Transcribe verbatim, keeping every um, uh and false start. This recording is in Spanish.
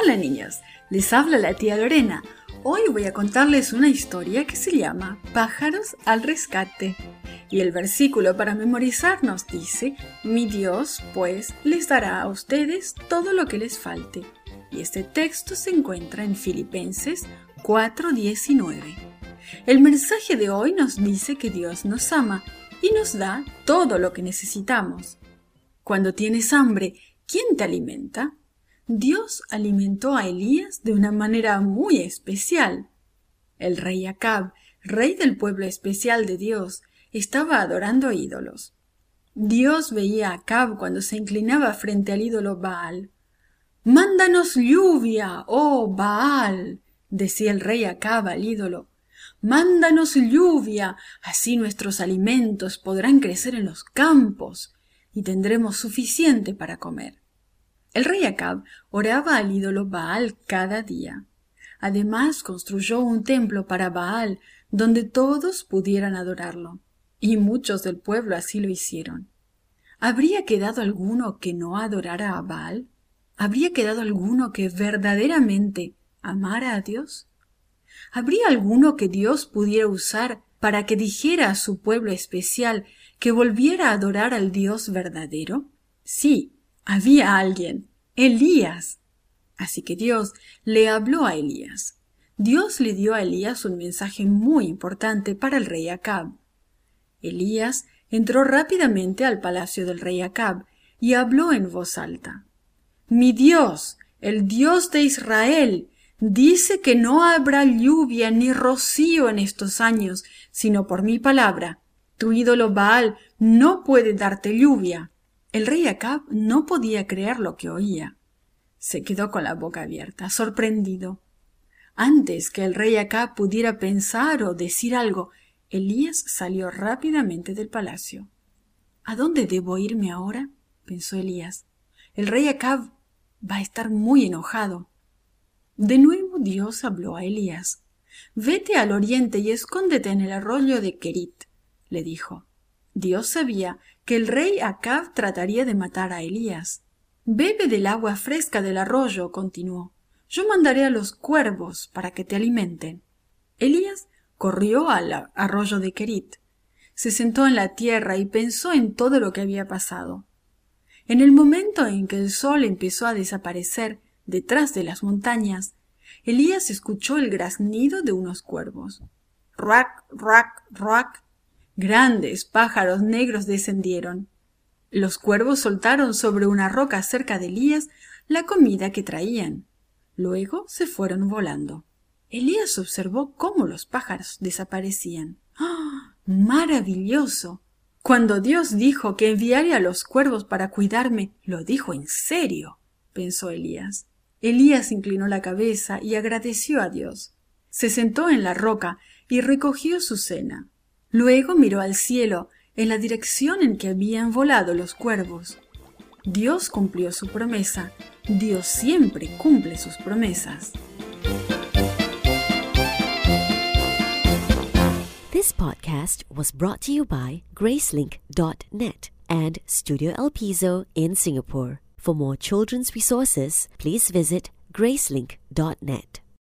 Hola niños, les habla la tía Lorena. Hoy voy a contarles una historia que se llama Pájaros al rescate. Y el versículo para memorizar nos dice: Mi Dios, pues, les dará a ustedes todo lo que les falte. Y este texto se encuentra en Filipenses cuatro diecinueve. El mensaje de hoy nos dice que Dios nos ama y nos da todo lo que necesitamos. Cuando tienes hambre, ¿quién te alimenta? Dios alimentó a Elías de una manera muy especial. El rey Acab, rey del pueblo especial de Dios, estaba adorando ídolos. Dios veía a Acab cuando se inclinaba frente al ídolo Baal. «¡Mándanos lluvia, oh Baal!», decía el rey Acab al ídolo. «¡Mándanos lluvia! Así nuestros alimentos podrán crecer en los campos y tendremos suficiente para comer». El rey Acab oraba al ídolo Baal cada día. Además, construyó un templo para Baal donde todos pudieran adorarlo, y muchos del pueblo así lo hicieron. ¿Habría quedado alguno que no adorara a Baal? ¿Habría quedado alguno que verdaderamente amara a Dios? ¿Habría alguno que Dios pudiera usar para que dijera a su pueblo especial que volviera a adorar al Dios verdadero? Sí. Había alguien, Elías. Así que Dios le habló a Elías. Dios le dio a Elías un mensaje muy importante para el rey Acab. Elías entró rápidamente al palacio del rey Acab y habló en voz alta. «Mi Dios, el Dios de Israel, dice que no habrá lluvia ni rocío en estos años, sino por mi palabra. Tu ídolo Baal no puede darte lluvia». El rey Acab no podía creer lo que oía. Se quedó con la boca abierta, sorprendido. Antes que el rey Acab pudiera pensar o decir algo, Elías salió rápidamente del palacio. «¿A dónde debo irme ahora?», pensó Elías. «El rey Acab va a estar muy enojado». De nuevo Dios habló a Elías. «Vete al oriente y escóndete en el arroyo de Kerit», le dijo. Dios sabía que el rey Acab trataría de matar a Elías. «Bebe del agua fresca del arroyo», continuó. «Yo mandaré a los cuervos para que te alimenten». Elías corrió al arroyo de Kerit. Se sentó en la tierra y pensó en todo lo que había pasado. En el momento en que el sol empezó a desaparecer detrás de las montañas, Elías escuchó el graznido de unos cuervos. «Ruac, ruac, ruac». Grandes pájaros negros descendieron. Los cuervos soltaron sobre una roca cerca de Elías la comida que traían. Luego se fueron volando. Elías observó cómo los pájaros desaparecían. ¡Ah! ¡Maravilloso! Cuando Dios dijo que enviaría a los cuervos para cuidarme, lo dijo en serio, pensó Elías. Elías inclinó la cabeza y agradeció a Dios. Se sentó en la roca y recogió su cena. Luego miró al cielo, en la dirección en que habían volado los cuervos. Dios cumplió su promesa. Dios siempre cumple sus promesas. This podcast was brought to you by Gracelink dot net and Studio El Piso in Singapore. For more children's resources, please visit Gracelink dot net.